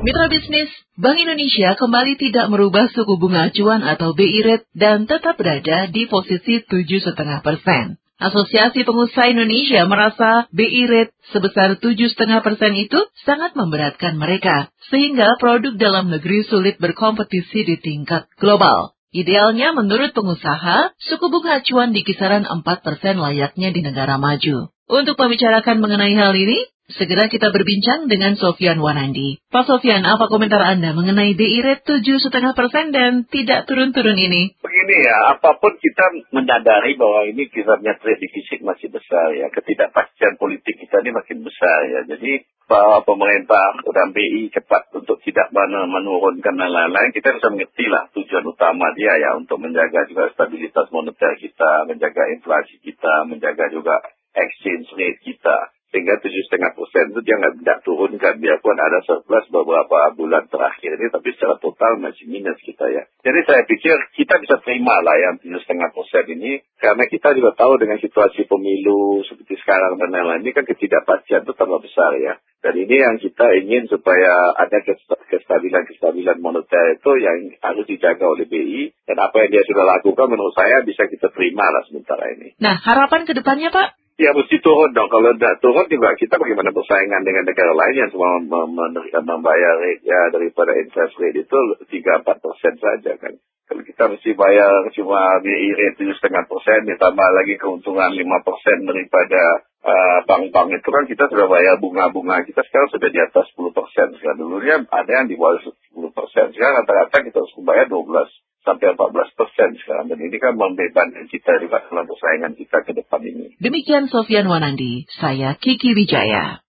Mitra bisnis, Bank Indonesia kembali tidak merubah suku bunga acuan atau BI Rate dan tetap berada di posisi 7,5%. Asosiasi Pengusaha Indonesia merasa BI Rate sebesar 7,5% itu sangat memberatkan mereka, sehingga produk dalam negeri sulit berkompetisi di tingkat global. Idealnya menurut pengusaha, suku bunga acuan di kisaran 4% layaknya di negara maju. Untuk membicarakan mengenai hal ini, segera kita berbincang dengan Sofyan Wanandi. Pak Sofyan, apa komentar Anda mengenai BI Rate 7,5% dan tidak turun-turun ini? Begini ya, apapun kita menyadari bahwa ini kisarnya trade deficit masih besar ya. Ketidakpastian politik kita ini makin besar ya. Jadi pemerintah dan BI cepat untuk tidak menurunkan dan lain-lain. Kita bisa mengerti lah tujuan utama dia ya untuk menjaga juga stabilitas moneter kita, menjaga inflasi kita, menjaga juga exchange rate kita. Sehingga 7,5% itu dia nggak turunkan, biarpun ada surplus beberapa bulan terakhir ini, tapi secara total masih minus kita ya. Jadi saya pikir kita bisa terima lah yang 7,5% ini, karena kita juga tahu dengan situasi pemilu seperti sekarang dan lain-lain, ini kan ketidakpastian itu tambah besar ya. Dan ini yang kita ingin supaya ada kestabilan moneter itu yang harus dijaga oleh BI, dan apa yang dia sudah lakukan menurut saya bisa kita terima lah sementara ini. Nah, harapan ke depannya Pak? Ya mesti turun dong. Kalau tidak turun juga kita bagaimana bersaingan dengan negara lain yang semua membayar rate ya daripada interest rate itu 3-4% saja kan. Kalau kita mesti bayar cuma BI rate 7,5%, ditambah lagi keuntungan 5% daripada bank-bank itu kan kita sudah bayar bunga-bunga kita sekarang sudah di atas 10%. Sekarang dulunya ada yang di bawah 10%. Sekarang rata-rata kita harus membayar 12-14% sekarang. Dan ini kan membebankan kita juga dalam persaingan kita ke depan ini. Demikian Sofyan Wanandi, saya Kiki Wijaya.